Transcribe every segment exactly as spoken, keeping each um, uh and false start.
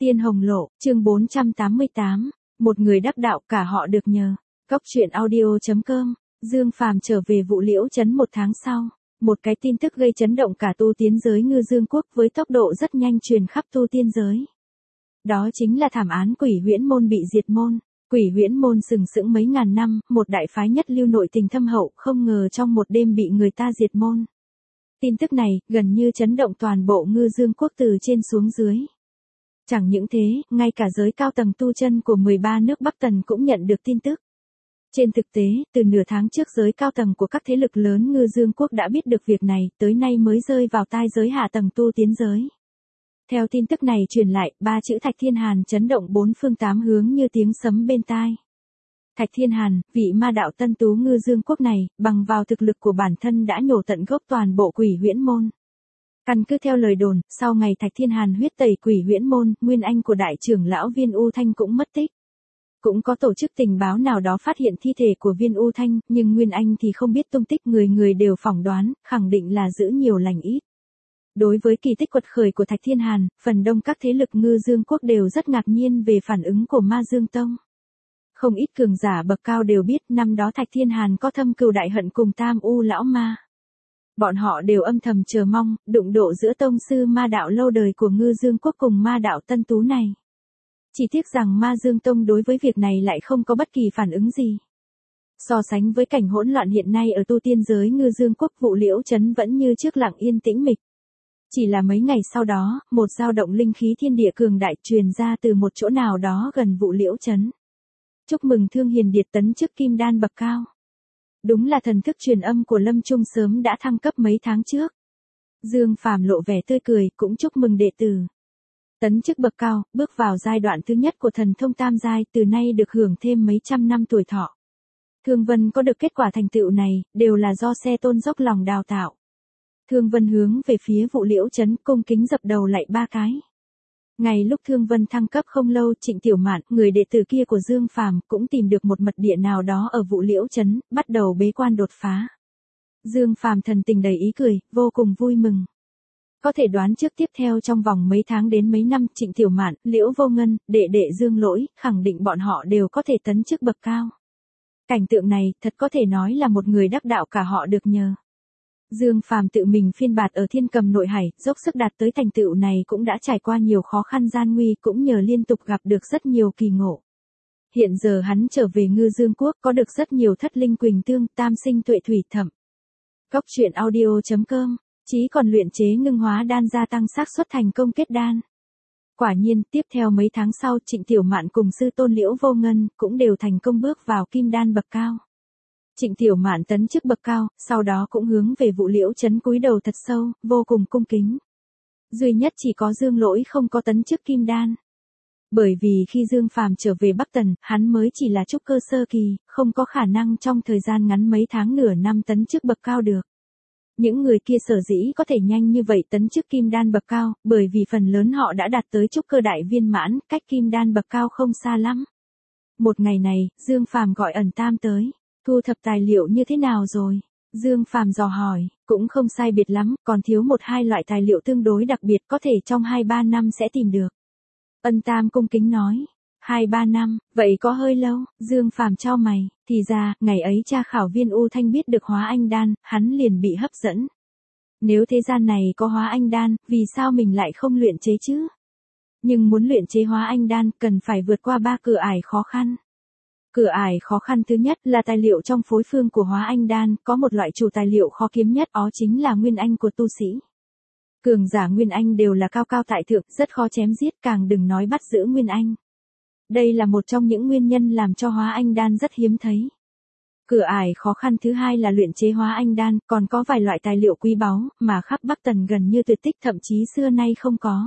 Tiên Hồng Lộ, chương bốn trăm tám mươi tám, một người đắc đạo cả họ được nhờ. Cốc truyện audio chấm com, Dương Phàm trở về Vụ Liễu trấn một tháng sau, một cái tin tức gây chấn động cả tu tiên giới Ngư Dương Quốc với tốc độ rất nhanh truyền khắp tu tiên giới. Đó chính là thảm án Quỷ Huyễn Môn bị diệt môn. Quỷ Huyễn Môn sừng sững mấy ngàn năm, một đại phái nhất lưu nội tình thâm hậu, không ngờ trong một đêm bị người ta diệt môn. Tin tức này gần như chấn động toàn bộ Ngư Dương Quốc từ trên xuống dưới. Chẳng những thế, ngay cả giới cao tầng tu chân của mười ba nước Bắc Tần cũng nhận được tin tức. Trên thực tế, từ nửa tháng trước giới cao tầng của các thế lực lớn Ngư Dương Quốc đã biết được việc này, tới nay mới rơi vào tai giới hạ tầng tu tiến giới. Theo tin tức này truyền lại, ba chữ Thạch Thiên Hàn chấn động bốn phương tám hướng như tiếng sấm bên tai. Thạch Thiên Hàn, vị ma đạo tân tú Ngư Dương Quốc này, bằng vào thực lực của bản thân đã nhổ tận gốc toàn bộ Quỷ Huyễn Môn. Căn cứ theo lời đồn, sau ngày Thạch Thiên Hàn huyết tẩy Quỷ Huyễn Môn, nguyên anh của đại trưởng lão Viên U Thanh cũng mất tích. Cũng có tổ chức tình báo nào đó phát hiện thi thể của Viên U Thanh, nhưng nguyên anh thì không biết tung tích, người người đều phỏng đoán, khẳng định là giữ nhiều lành ít. Đối với kỳ tích quật khởi của Thạch Thiên Hàn, phần đông các thế lực Ngư Dương Quốc đều rất ngạc nhiên về phản ứng của Ma Dương Tông. Không ít cường giả bậc cao đều biết năm đó Thạch Thiên Hàn có thâm cừu đại hận cùng Tam U lão ma. Bọn họ đều âm thầm chờ mong, đụng độ giữa tông sư ma đạo lâu đời của Ngư Dương Quốc cùng ma đạo tân tú này. Chỉ tiếc rằng Ma Dương Tông đối với việc này lại không có bất kỳ phản ứng gì. So sánh với cảnh hỗn loạn hiện nay ở tu tiên giới Ngư Dương Quốc, Vụ Liễu trấn vẫn như trước lặng yên tĩnh mịch. Chỉ là mấy ngày sau đó, một dao động linh khí thiên địa cường đại truyền ra từ một chỗ nào đó gần Vụ Liễu trấn. Chúc mừng Thương Hiền Điệt tấn chức kim đan bậc cao. Đúng là thần thức truyền âm của Lâm Trung sớm đã thăng cấp mấy tháng trước. Dương Phàm lộ vẻ tươi cười, cũng chúc mừng đệ tử. Tấn chức bậc cao, bước vào giai đoạn thứ nhất của thần thông tam giai, từ nay được hưởng thêm mấy trăm năm tuổi thọ. Thương Vân có được kết quả thành tựu này, đều là do Xe Tôn dốc lòng đào tạo. Thương Vân hướng về phía Vụ Liễu trấn, cung kính dập đầu lạy ba cái. Ngay lúc Thương Vân thăng cấp không lâu, Trịnh Tiểu Mạn, người đệ tử kia của Dương Phàm, cũng tìm được một mật địa nào đó ở Vụ Liễu trấn, bắt đầu bế quan đột phá. Dương Phàm thần tình đầy ý cười, vô cùng vui mừng. Có thể đoán trước tiếp theo trong vòng mấy tháng đến mấy năm, Trịnh Tiểu Mạn, Liễu Vô Ngân, đệ đệ Dương Lỗi, khẳng định bọn họ đều có thể tấn chức bậc cao. Cảnh tượng này, thật có thể nói là một người đắc đạo cả họ được nhờ. Dương Phàm tự mình phiên bạt ở Thiên Cầm Nội Hải, dốc sức đạt tới thành tựu này cũng đã trải qua nhiều khó khăn gian nguy, cũng nhờ liên tục gặp được rất nhiều kỳ ngộ. Hiện giờ hắn trở về Ngư Dương Quốc, có được rất nhiều thất linh quỳnh tương, tam sinh tuệ thủy thẩm. Cốc truyện audio chấm com, chí còn luyện chế ngưng hóa đan gia tăng xác suất thành công kết đan. Quả nhiên, tiếp theo mấy tháng sau, Trịnh Tiểu Mạn cùng sư tôn Liễu Vô Ngân cũng đều thành công bước vào kim đan bậc cao. Trịnh Tiểu Mạn tấn chức bậc cao, sau đó cũng hướng về Vụ Liễu trấn cúi đầu thật sâu, vô cùng cung kính. Duy nhất chỉ có Dương Lỗi không có tấn chức kim đan. Bởi vì khi Dương Phàm trở về Bắc Tần, hắn mới chỉ là trúc cơ sơ kỳ, không có khả năng trong thời gian ngắn mấy tháng nửa năm tấn chức bậc cao được. Những người kia sở dĩ có thể nhanh như vậy tấn chức kim đan bậc cao, bởi vì phần lớn họ đã đạt tới trúc cơ đại viên mãn, cách kim đan bậc cao không xa lắm. Một ngày này, Dương Phàm gọi Ẩn Tam tới. Thu thập tài liệu như thế nào rồi? Dương Phàm dò hỏi, cũng không sai biệt lắm, còn thiếu một hai loại tài liệu tương đối đặc biệt, có thể trong hai ba năm sẽ tìm được. Ân Tam cung kính nói, hai ba năm, vậy có hơi lâu. Dương Phàm chau mày, thì ra, ngày ấy cha khảo Viên U Thanh biết được hóa anh đan, hắn liền bị hấp dẫn. Nếu thế gian này có hóa anh đan, vì sao mình lại không luyện chế chứ? Nhưng muốn luyện chế hóa anh đan, cần phải vượt qua ba cửa ải khó khăn. Cửa ải khó khăn thứ nhất là tài liệu trong phối phương của hóa anh đan, có một loại chủ tài liệu khó kiếm nhất, đó chính là nguyên anh của tu sĩ. Cường giả nguyên anh đều là cao cao tại thượng, rất khó chém giết, càng đừng nói bắt giữ nguyên anh. Đây là một trong những nguyên nhân làm cho hóa anh đan rất hiếm thấy. Cửa ải khó khăn thứ hai là luyện chế hóa anh đan, còn có vài loại tài liệu quý báu, mà khắp Bắc Tần gần như tuyệt tích, thậm chí xưa nay không có.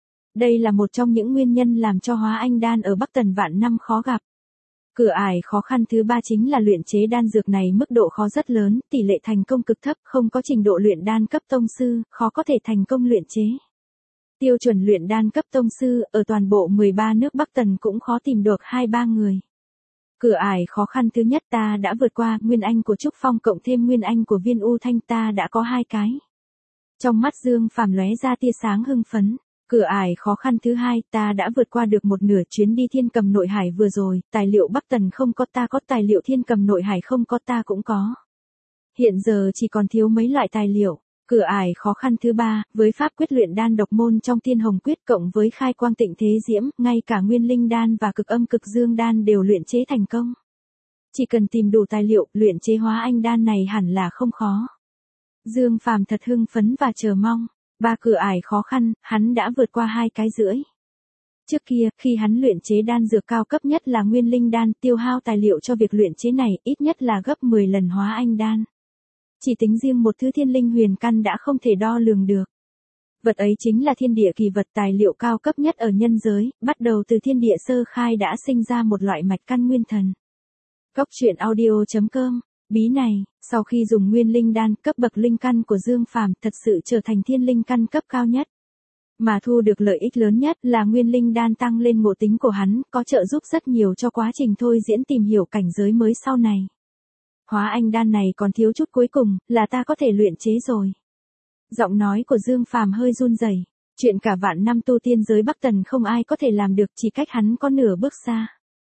Đây là một trong những nguyên nhân làm cho hóa anh đan ở Bắc Tần vạn năm khó gặp. Cửa ải khó khăn thứ ba chính là luyện chế đan dược này mức độ khó rất lớn, tỷ lệ thành công cực thấp, không có trình độ luyện đan cấp tông sư, khó có thể thành công luyện chế. Tiêu chuẩn luyện đan cấp tông sư, ở toàn bộ mười ba nước Bắc Tần cũng khó tìm được hai ba người. Cửa ải khó khăn thứ nhất ta đã vượt qua, nguyên anh của Trúc Phong cộng thêm nguyên anh của Viên U Thanh ta đã có hai cái. Trong mắt Dương Phàm lóe ra tia sáng hưng phấn. Cửa ải khó khăn thứ hai, ta đã vượt qua được một nửa chuyến đi Thiên Cầm Nội Hải vừa rồi, tài liệu Bắc Tần không có ta có, tài liệu Thiên Cầm Nội Hải không có ta cũng có. Hiện giờ chỉ còn thiếu mấy loại tài liệu. Cửa ải khó khăn thứ ba, với pháp quyết luyện đan độc môn trong Thiên Hồng Quyết cộng với khai quang tịnh thế diễm, ngay cả nguyên linh đan và cực âm cực dương đan đều luyện chế thành công. Chỉ cần tìm đủ tài liệu, luyện chế hóa anh đan này hẳn là không khó. Dương Phàm thật hưng phấn và chờ mong. Ba cửa ải khó khăn, hắn đã vượt qua hai cái rưỡi. Trước kia, khi hắn luyện chế đan dược cao cấp nhất là nguyên linh đan, tiêu hao tài liệu cho việc luyện chế này ít nhất là gấp mười lần hóa anh đan. Chỉ tính riêng một thứ thiên linh huyền căn đã không thể đo lường được. Vật ấy chính là thiên địa kỳ vật, tài liệu cao cấp nhất ở nhân giới, bắt đầu từ thiên địa sơ khai đã sinh ra một loại mạch căn nguyên thần. Cốc truyện audio chấm com. Bí này, sau khi dùng nguyên linh đan, cấp bậc linh căn của Dương Phàm thật sự trở thành thiên linh căn cấp cao nhất. Mà thu được lợi ích lớn nhất là nguyên linh đan tăng lên ngộ tính của hắn, có trợ giúp rất nhiều cho quá trình thôi diễn tìm hiểu cảnh giới mới sau này. Hóa anh đan này còn thiếu chút cuối cùng, là ta có thể luyện chế rồi. Giọng nói của Dương Phàm hơi run rẩy. Chuyện cả vạn năm tu tiên giới Bắc Tần không ai có thể làm được, chỉ cách hắn có nửa bước xa.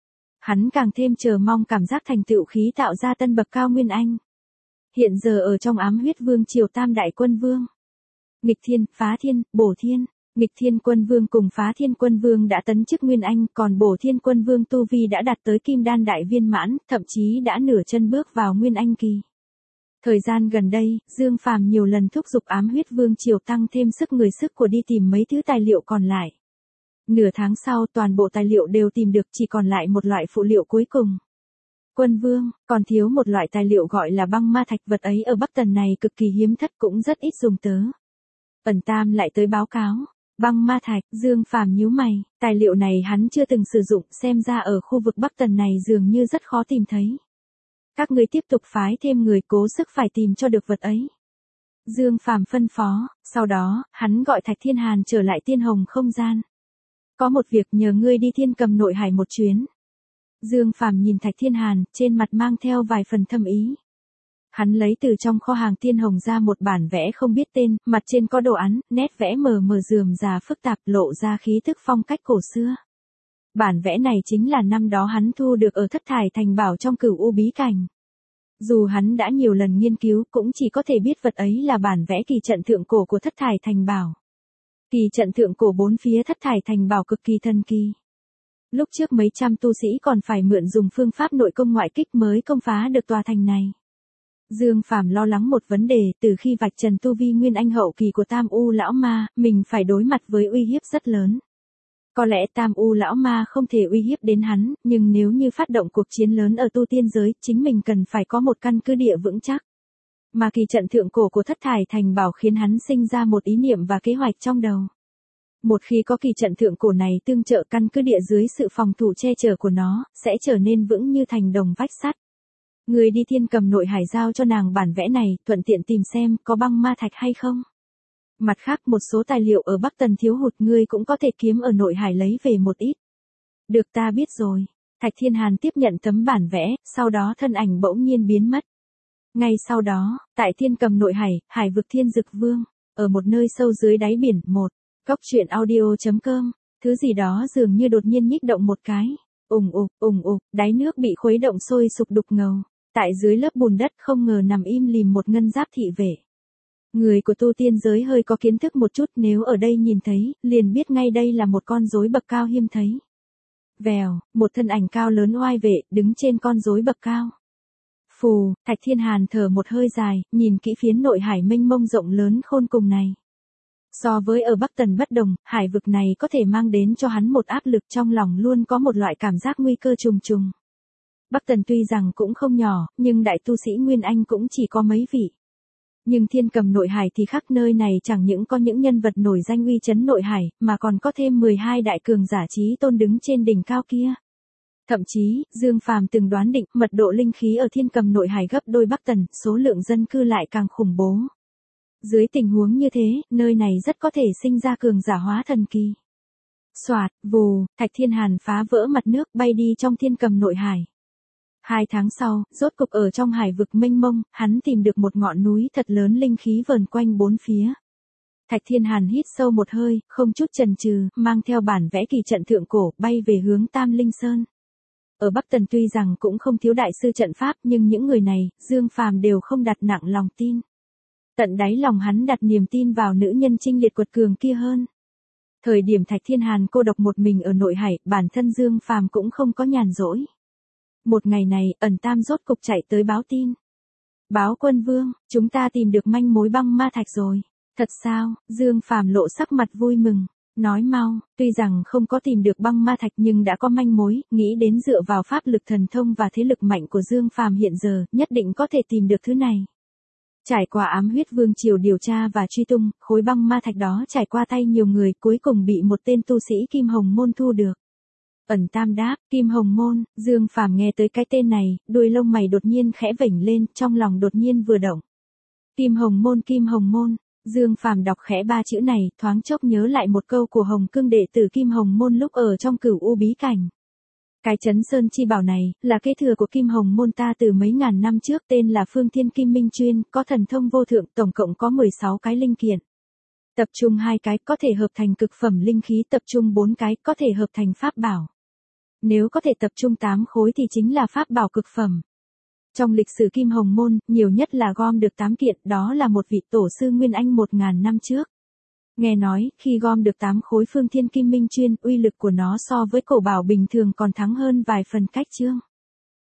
Hắn càng thêm chờ mong cảm giác thành tựu khí tạo ra tân bậc cao nguyên anh. Hiện giờ ở trong ám huyết vương triều tam đại quân vương. Nghịch thiên, phá thiên, bổ thiên. Nghịch thiên quân vương cùng phá thiên quân vương đã tấn chức nguyên anh, còn bổ thiên quân vương tu vi đã đạt tới kim đan đại viên mãn, thậm chí đã nửa chân bước vào nguyên anh kỳ. Thời gian gần đây, Dương Phàm nhiều lần thúc giục ám huyết vương triều tăng thêm sức người sức của đi tìm mấy thứ tài liệu còn lại. Nửa tháng sau toàn bộ tài liệu đều tìm được, chỉ còn lại một loại phụ liệu cuối cùng. Quân vương, còn thiếu một loại tài liệu gọi là băng ma thạch, vật ấy ở Bắc Tần này cực kỳ hiếm thất cũng rất ít dùng tớ. Ẩn Tam lại tới báo cáo. Băng ma thạch, Dương Phàm nhíu mày, tài liệu này hắn chưa từng sử dụng, xem ra ở khu vực Bắc Tần này dường như rất khó tìm thấy. Các ngươi tiếp tục phái thêm người cố sức phải tìm cho được vật ấy. Dương Phàm phân phó, sau đó, hắn gọi Thạch Thiên Hàn trở lại Tiên Hồng không gian. Có một việc nhờ ngươi đi Thiên Cầm Nội Hải một chuyến. Dương Phàm nhìn Thạch Thiên Hàn, trên mặt mang theo vài phần thâm ý. Hắn lấy từ trong kho hàng Tiên Hồng ra một bản vẽ không biết tên, mặt trên có đồ án, nét vẽ mờ mờ rườm rà phức tạp, lộ ra khí thức phong cách cổ xưa. Bản vẽ này chính là năm đó hắn thu được ở Thất Thải Thành Bảo trong Cửu U bí cảnh. Dù hắn đã nhiều lần nghiên cứu cũng chỉ có thể biết vật ấy là bản vẽ kỳ trận thượng cổ của Thất Thải Thành Bảo. Kỳ trận thượng cổ bốn phía Thất Thải Thành Bảo cực kỳ thần kỳ. Lúc trước mấy trăm tu sĩ còn phải mượn dùng phương pháp nội công ngoại kích mới công phá được tòa thành này. Dương Phàm lo lắng một vấn đề, từ khi vạch trần tu vi nguyên anh hậu kỳ của Tam U lão ma, mình phải đối mặt với uy hiếp rất lớn. Có lẽ Tam U lão ma không thể uy hiếp đến hắn, nhưng nếu như phát động cuộc chiến lớn ở tu tiên giới, chính mình cần phải có một căn cứ địa vững chắc. Mà kỳ trận thượng cổ của Thất Thải Thành Bảo khiến hắn sinh ra một ý niệm và kế hoạch trong đầu. Một khi có kỳ trận thượng cổ này tương trợ, căn cứ địa dưới sự phòng thủ che chở của nó, sẽ trở nên vững như thành đồng vách sắt. Người đi Thiên Cầm Nội Hải giao cho nàng bản vẽ này, thuận tiện tìm xem có băng ma thạch hay không. Mặt khác một số tài liệu ở Bắc Tần thiếu hụt, ngươi cũng có thể kiếm ở Nội Hải lấy về một ít. Được, ta biết rồi. Thạch Thiên Hàn tiếp nhận tấm bản vẽ, sau đó thân ảnh bỗng nhiên biến mất. Ngay sau đó, tại Thiên Cầm Nội Hải, hải vực Thiên Dực Vương, ở một nơi sâu dưới đáy biển, một, cốc truyện audio chấm com, thứ gì đó dường như đột nhiên nhích động một cái. Ùng ục, ùng ục, đáy nước bị khuấy động sôi sục đục ngầu. Tại dưới lớp bùn đất không ngờ nằm im lìm một ngân giáp thị vệ. Người của tu tiên giới hơi có kiến thức một chút, nếu ở đây nhìn thấy, liền biết ngay đây là một con rối bậc cao hiếm thấy. Vèo, một thân ảnh cao lớn oai vệ, đứng trên con rối bậc cao. Phù, Thạch Thiên Hàn thở một hơi dài, nhìn kỹ phiến nội hải mênh mông rộng lớn khôn cùng này. So với ở Bắc Tần bất đồng, hải vực này có thể mang đến cho hắn một áp lực, trong lòng luôn có một loại cảm giác nguy cơ trùng trùng. Bắc Tần tuy rằng cũng không nhỏ, nhưng đại tu sĩ Nguyên Anh cũng chỉ có mấy vị. Nhưng Thiên Cầm Nội Hải thì khác, nơi này chẳng những có những nhân vật nổi danh uy chấn nội hải, mà còn có thêm mười hai đại cường giả chí tôn đứng trên đỉnh cao kia. Thậm chí, Dương Phàm từng đoán định, mật độ linh khí ở Thiên Cầm Nội Hải gấp đôi Bắc Tần, số lượng dân cư lại càng khủng bố. Dưới tình huống như thế, nơi này rất có thể sinh ra cường giả hóa thần kỳ. Soạt, vù, Thạch Thiên Hàn phá vỡ mặt nước bay đi trong Thiên Cầm Nội Hải. Hai tháng sau, rốt cục ở trong hải vực mênh mông, hắn tìm được một ngọn núi thật lớn, linh khí vờn quanh bốn phía. Thạch Thiên Hàn hít sâu một hơi, không chút chần chừ, mang theo bản vẽ kỳ trận thượng cổ, bay về hướng Tam Linh Sơn. Ở Bắc Tần tuy rằng cũng không thiếu đại sư trận pháp, nhưng những người này, Dương Phàm đều không đặt nặng lòng tin. Tận đáy lòng hắn đặt niềm tin vào nữ nhân trinh liệt quật cường kia hơn. Thời điểm Thạch Thiên Hàn cô độc một mình ở nội hải, bản thân Dương Phàm cũng không có nhàn rỗi. Một ngày này, ẩn Tam rốt cục chạy tới báo tin. Báo quân vương, chúng ta tìm được manh mối băng ma thạch rồi. Thật sao? Dương Phàm lộ sắc mặt vui mừng. Nói mau, tuy rằng không có tìm được băng ma thạch nhưng đã có manh mối, nghĩ đến dựa vào pháp lực thần thông và thế lực mạnh của Dương Phàm hiện giờ, nhất định có thể tìm được thứ này. Trải qua ám huyết vương triều điều tra và truy tung, khối băng ma thạch đó trải qua tay nhiều người, cuối cùng bị một tên tu sĩ Kim Hồng Môn thu được. Ẩn Tam đáp, Kim Hồng Môn. Dương Phàm nghe tới cái tên này, đuôi lông mày đột nhiên khẽ vểnh lên, trong lòng đột nhiên vừa động. Kim Hồng Môn, Kim Hồng Môn. Dương Phàm đọc khẽ ba chữ này, thoáng chốc nhớ lại một câu của Hồng Cương đệ tử Kim Hồng Môn lúc ở trong Cửu U bí cảnh. Cái Chấn Sơn chi bảo này, là kế thừa của Kim Hồng Môn ta từ mấy ngàn năm trước, tên là Phương Thiên Kim Minh Chuyên, có thần thông vô thượng, tổng cộng có mười sáu cái linh kiện. Tập trung hai cái, có thể hợp thành cực phẩm linh khí, tập trung bốn cái, có thể hợp thành pháp bảo. Nếu có thể tập trung tám khối thì chính là pháp bảo cực phẩm. Trong lịch sử Kim Hồng Môn, nhiều nhất là gom được tám kiện, đó là một vị tổ sư Nguyên Anh một ngàn năm trước. Nghe nói, khi gom được tám khối Phương Thiên Kim Minh Chuyên, uy lực của nó so với cổ bảo bình thường còn thắng hơn vài phần cách chương.